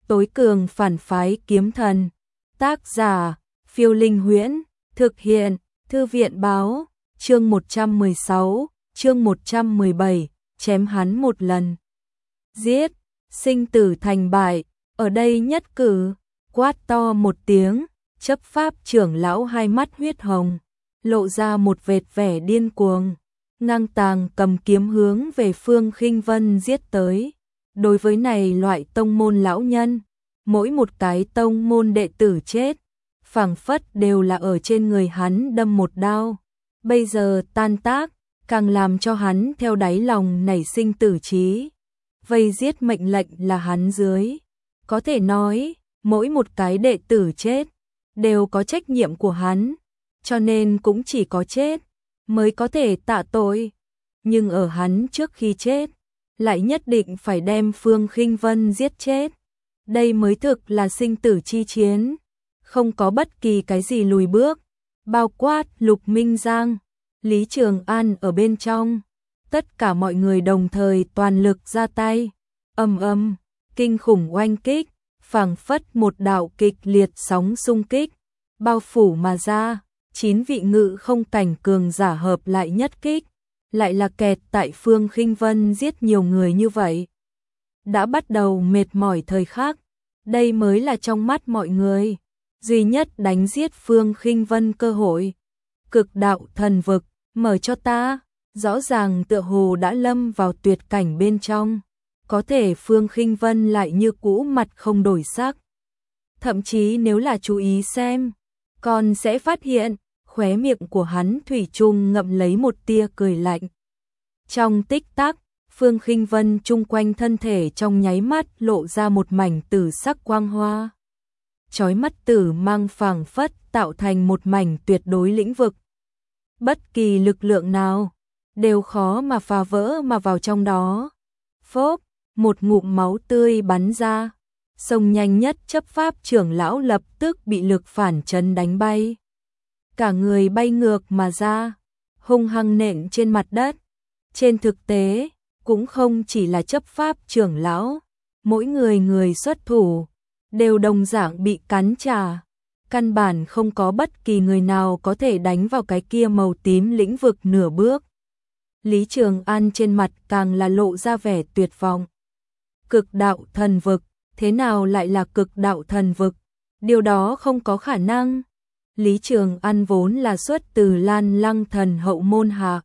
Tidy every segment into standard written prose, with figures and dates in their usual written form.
Tối cường phản phái kiếm thần. Tác giả, Phiêu Linh Huyễn. Thực hiện, Thư viện báo. Chương 116, chương 117, chém hắn một lần. Giết, sinh tử thành bại, ở đây nhất cử. Quát to một tiếng, chấp pháp trưởng lão hai mắt huyết hồng, lộ ra một vệt vẻ điên cuồng, ngang tàng cầm kiếm hướng về Phương Khinh Vân giết tới. Đối với này loại tông môn lão nhân, mỗi một cái tông môn đệ tử chết, phảng phất đều là ở trên người hắn đâm một đao. Bây giờ tan tác, càng làm cho hắn theo đáy lòng nảy sinh tử trí. Vây giết mệnh lệnh là hắn dưới. Có thể nói, mỗi một cái đệ tử chết, đều có trách nhiệm của hắn, cho nên cũng chỉ có chết, mới có thể tạ tội. Nhưng ở hắn trước khi chết, lại nhất định phải đem Phương Khinh Vân giết chết. Đây mới thực là sinh tử chi chiến, không có bất kỳ cái gì lùi bước, bao quát Lục Minh Giang, Lý Trường An ở bên trong. Tất cả mọi người đồng thời toàn lực ra tay, ầm ầm, kinh khủng oanh kích, phảng phất một đạo kịch liệt sóng xung kích, bao phủ mà ra. 9 vị ngự không cảnh cường giả hợp lại nhất kích, lại là kẹt tại Phương Khinh Vân giết nhiều người như vậy. Đã bắt đầu mệt mỏi thời khắc, đây mới là trong mắt mọi người duy nhất đánh giết Phương Khinh Vân cơ hội. Cực đạo thần vực, mở cho ta. Rõ ràng tựa hồ đã lâm vào tuyệt cảnh bên trong, có thể Phương Khinh Vân lại như cũ mặt không đổi sắc. Thậm chí nếu là chú ý xem, còn sẽ phát hiện, khóe miệng của hắn thủy chung ngậm lấy một tia cười lạnh. Trong tích tắc, Phương Khinh Vân chung quanh thân thể trong nháy mắt lộ ra một mảnh tử sắc quang hoa. Chói mắt tử mang phảng phất tạo thành một mảnh tuyệt đối lĩnh vực. Bất kỳ lực lượng nào đều khó mà phá vỡ mà vào trong đó. Phốp, một ngụm máu tươi bắn ra. Xông nhanh nhất chấp pháp trưởng lão lập tức bị lực phản chấn đánh bay. Cả người bay ngược mà ra, hung hăng nện trên mặt đất. Trên thực tế, cũng không chỉ là chấp pháp trưởng lão, mỗi người xuất thủ, đều đồng dạng bị cắn trả. Căn bản không có bất kỳ người nào có thể đánh vào cái kia màu tím lĩnh vực nửa bước. Lý Trường An trên mặt càng là lộ ra vẻ tuyệt vọng. Cực đạo thần vực, thế nào lại là cực đạo thần vực? Điều đó không có khả năng. Lý Trường An vốn là xuất từ Lan Lăng thần hậu môn hạ.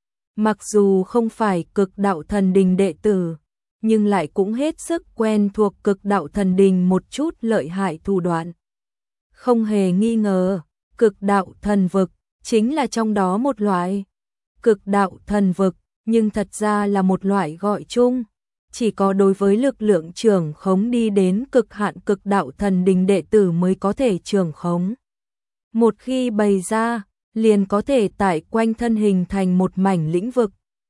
Mặc dù không phải cực đạo thần đình đệ tử, nhưng lại cũng hết sức quen thuộc cực đạo thần đình một chút lợi hại thủ đoạn. Không hề nghi ngờ, cực đạo thần vực chính là trong đó một loại. Cực đạo thần vực, nhưng thật ra là một loại gọi chung, chỉ có đối với lực lượng trưởng khống đi đến cực hạn cực đạo thần đình đệ tử mới có thể trưởng khống. Một khi bày ra, liền có thể tại quanh thân hình thành một mảnh lĩnh vực.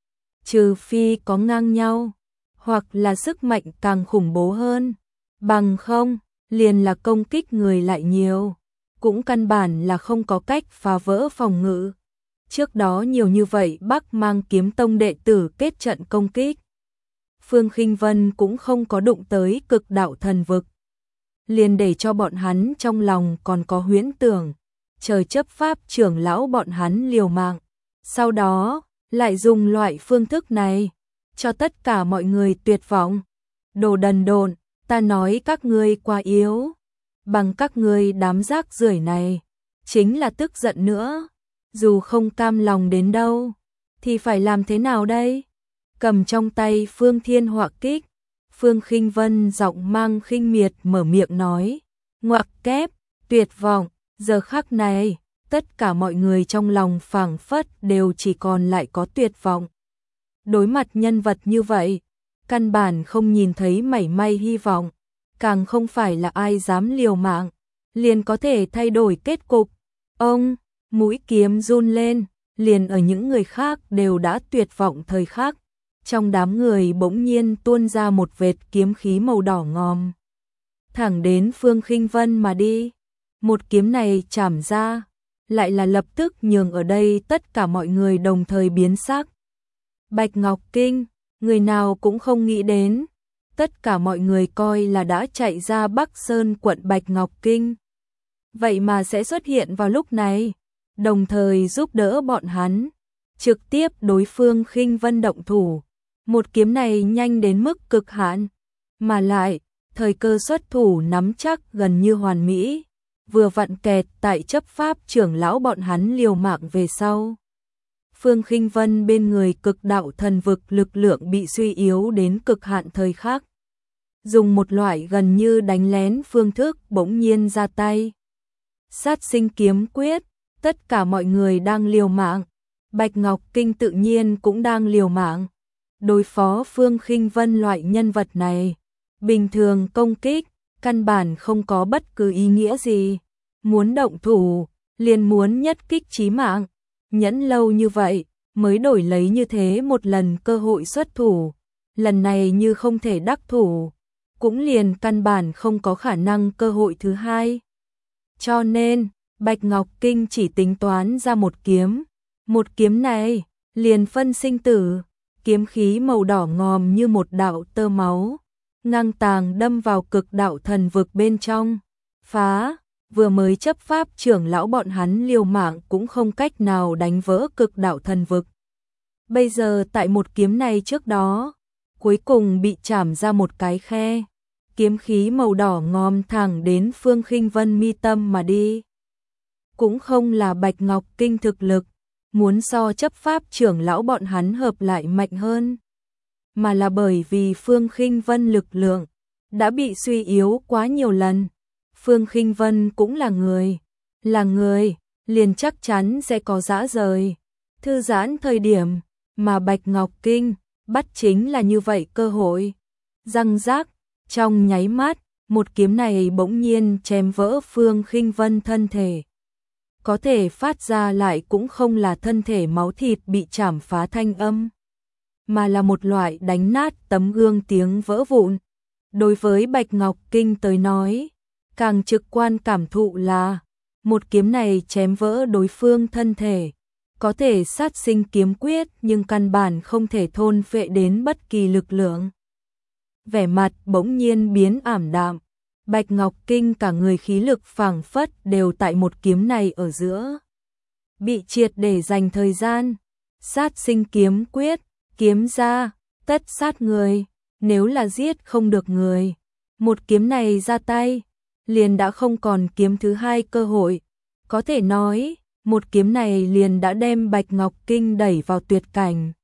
Trừ phi có ngang nhau, hoặc là sức mạnh càng khủng bố hơn, bằng không, liền là công kích người lại nhiều, cũng căn bản là không có cách phá vỡ phòng ngự. Trước đó nhiều như vậy Bắc Mang Kiếm Tông đệ tử kết trận công kích, Phương Khinh Vân cũng không có đụng tới cực đạo thần vực. Liền để cho bọn hắn trong lòng còn có huyễn tưởng, trời chấp pháp trưởng lão bọn hắn liều mạng. Sau đó, lại dùng loại phương thức này, cho tất cả mọi người tuyệt vọng. Đồ đần độn, ta nói các ngươi quá yếu. Bằng các ngươi đám rác rưởi này, chính là tức giận nữa. Dù không cam lòng đến đâu, thì phải làm thế nào đây? Cầm trong tay Phương Thiên Họa Kích, Phương Khinh Vân giọng mang khinh miệt mở miệng nói. Ngoặc kép, tuyệt vọng, giờ khắc này, tất cả mọi người trong lòng phảng phất đều chỉ còn lại có tuyệt vọng. Đối mặt nhân vật như vậy, căn bản không nhìn thấy mảy may hy vọng, càng không phải là ai dám liều mạng, liền có thể thay đổi kết cục. Ông, mũi kiếm run lên, liền ở những người khác đều đã tuyệt vọng thời khắc. Trong đám người bỗng nhiên tuôn ra một vệt kiếm khí màu đỏ ngòm, thẳng đến Phương Khinh Vân mà đi. Một kiếm này chảm ra, lại là lập tức nhường ở đây tất cả mọi người đồng thời biến sắc. Bạch Ngọc Kinh, người nào cũng không nghĩ đến, tất cả mọi người coi là đã chạy ra Bắc Sơn quận Bạch Ngọc Kinh. Vậy mà sẽ xuất hiện vào lúc này, đồng thời giúp đỡ bọn hắn, trực tiếp đối phương Khinh Vân động thủ. Một kiếm này nhanh đến mức cực hạn, mà lại, thời cơ xuất thủ nắm chắc gần như hoàn mỹ, vừa vặn kẹt tại chấp pháp trưởng lão bọn hắn liều mạng về sau. Phương Khinh Vân bên người cực đạo thần vực lực lượng bị suy yếu đến cực hạn thời khắc. Dùng một loại gần như đánh lén phương thức bỗng nhiên ra tay. Sát sinh kiếm quyết, tất cả mọi người đang liều mạng. Bạch Ngọc Kinh tự nhiên cũng đang liều mạng. Đối phó Phương Khinh Vân loại nhân vật này, bình thường công kích, căn bản không có bất cứ ý nghĩa gì. Muốn động thủ, liền muốn nhất kích chí mạng. Nhẫn lâu như vậy, mới đổi lấy như thế một lần cơ hội xuất thủ. Lần này như không thể đắc thủ, cũng liền căn bản không có khả năng cơ hội thứ hai. Cho nên, Bạch Ngọc Kinh chỉ tính toán ra một kiếm. Một kiếm này, liền phân sinh tử, kiếm khí màu đỏ ngòm như một đạo tơ máu, ngang tàng đâm vào cực đạo thần vực bên trong. Phá, vừa mới chấp pháp trưởng lão bọn hắn liều mạng cũng không cách nào đánh vỡ cực đạo thần vực. Bây giờ tại một kiếm này trước đó, cuối cùng bị chảm ra một cái khe. Kiếm khí màu đỏ ngòm thẳng đến Phương Khinh Vân mi tâm mà đi. Cũng không là Bạch Ngọc Kinh thực lực, muốn so chấp pháp trưởng lão bọn hắn hợp lại mạnh hơn, mà là bởi vì Phương Khinh Vân lực lượng đã bị suy yếu quá nhiều lần. Phương Khinh Vân cũng là người, liền chắc chắn sẽ có dã rời, thư giãn thời điểm, mà Bạch Ngọc Kinh bắt chính là như vậy cơ hội. Răng rác, trong nháy mắt, một kiếm này bỗng nhiên chém vỡ Phương Khinh Vân thân thể. Có thể phát ra lại cũng không là thân thể máu thịt bị chảm phá thanh âm, mà là một loại đánh nát tấm gương tiếng vỡ vụn. Đối với Bạch Ngọc Kinh tới nói, càng trực quan cảm thụ là một kiếm này chém vỡ đối phương thân thể, có thể sát sinh kiếm quyết nhưng căn bản không thể thôn phệ đến bất kỳ lực lượng. Vẻ mặt bỗng nhiên biến ảm đạm, Bạch Ngọc Kinh cả người khí lực phảng phất đều tại một kiếm này ở giữa. Bị triệt để dành thời gian, sát sinh kiếm quyết, kiếm ra, tất sát người, nếu là giết không được người. Một kiếm này ra tay, liền đã không còn kiếm thứ hai cơ hội. Có thể nói, một kiếm này liền đã đem Bạch Ngọc Kinh đẩy vào tuyệt cảnh.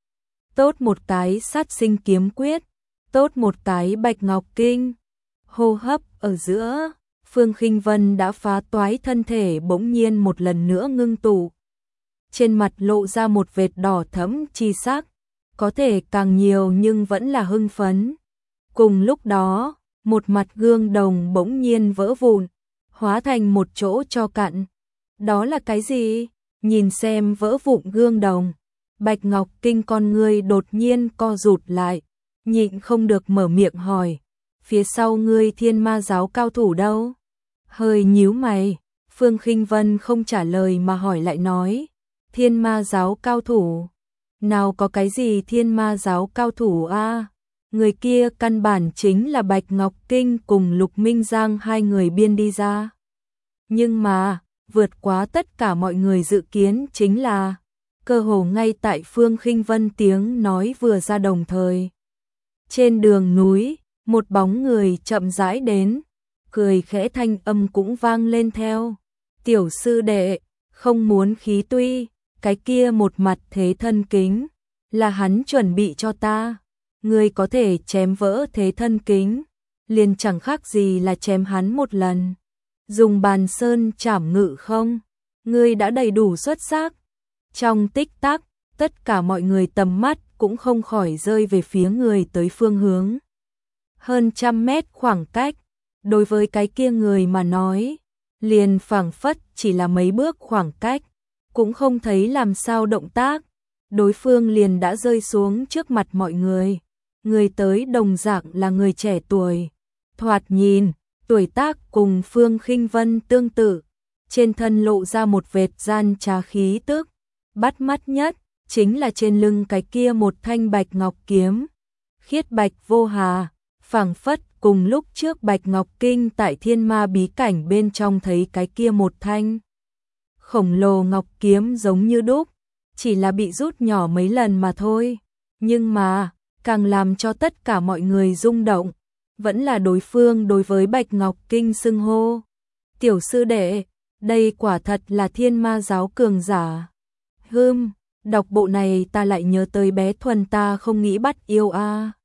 Tốt một cái sát sinh kiếm quyết, tốt một cái Bạch Ngọc Kinh. Hô hấp ở giữa, Phương Khinh Vân đã phá toái thân thể bỗng nhiên một lần nữa ngưng tụ. Trên mặt lộ ra một vệt đỏ thẫm chi sắc, có thể càng nhiều nhưng vẫn là hưng phấn. Cùng lúc đó, một mặt gương đồng bỗng nhiên vỡ vụn, hóa thành một chỗ tro cặn. Đó là cái gì? Nhìn xem vỡ vụn gương đồng, Bạch Ngọc Kinh con ngươi đột nhiên co rụt lại, nhịn không được mở miệng hỏi. Phía sau ngươi Thiên Ma giáo cao thủ đâu? Hơi nhíu mày, Phương Khinh Vân không trả lời mà hỏi lại nói. Thiên Ma giáo cao thủ? Nào có cái gì Thiên Ma giáo cao thủ a? Người kia căn bản chính là Bạch Ngọc Kinh cùng Lục Minh Giang hai người biên đi ra. Nhưng mà, vượt quá tất cả mọi người dự kiến chính là, cơ hồ ngay tại Phương Khinh Vân tiếng nói vừa ra đồng thời. Trên đường núi, một bóng người chậm rãi đến, cười khẽ thanh âm cũng vang lên theo. Tiểu sư đệ, không muốn khí tuy, cái kia một mặt thế thân kính, là hắn chuẩn bị cho ta. Ngươi có thể chém vỡ thế thân kính, liền chẳng khác gì là chém hắn một lần. Dùng bàn sơn chảm ngự không? Ngươi đã đầy đủ xuất sắc. Trong tích tắc, tất cả mọi người tầm mắt cũng không khỏi rơi về phía người tới phương hướng. Hơn 100 mét khoảng cách, đối với cái kia người mà nói, liền phảng phất chỉ là mấy bước khoảng cách, cũng không thấy làm sao động tác, đối phương liền đã rơi xuống trước mặt mọi người. Người tới đồng dạng là người trẻ tuổi, thoạt nhìn, tuổi tác cùng Phương Khinh Vân tương tự, trên thân lộ ra một vệt gian trá khí tức, bắt mắt nhất chính là trên lưng cái kia một thanh bạch ngọc kiếm, khiết bạch vô hà, phảng phất cùng lúc trước Bạch Ngọc Kinh tại Thiên Ma bí cảnh bên trong thấy cái kia một thanh khổng lồ ngọc kiếm giống như đúc, chỉ là bị rút nhỏ mấy lần mà thôi. Nhưng mà, càng làm cho tất cả mọi người rung động, vẫn là đối phương đối với Bạch Ngọc Kinh xưng hô. Tiểu sư đệ, đây quả thật là Thiên Ma giáo cường giả. Đọc bộ này ta lại nhớ tới bé Thuần ta không nghĩ bắt yêu a.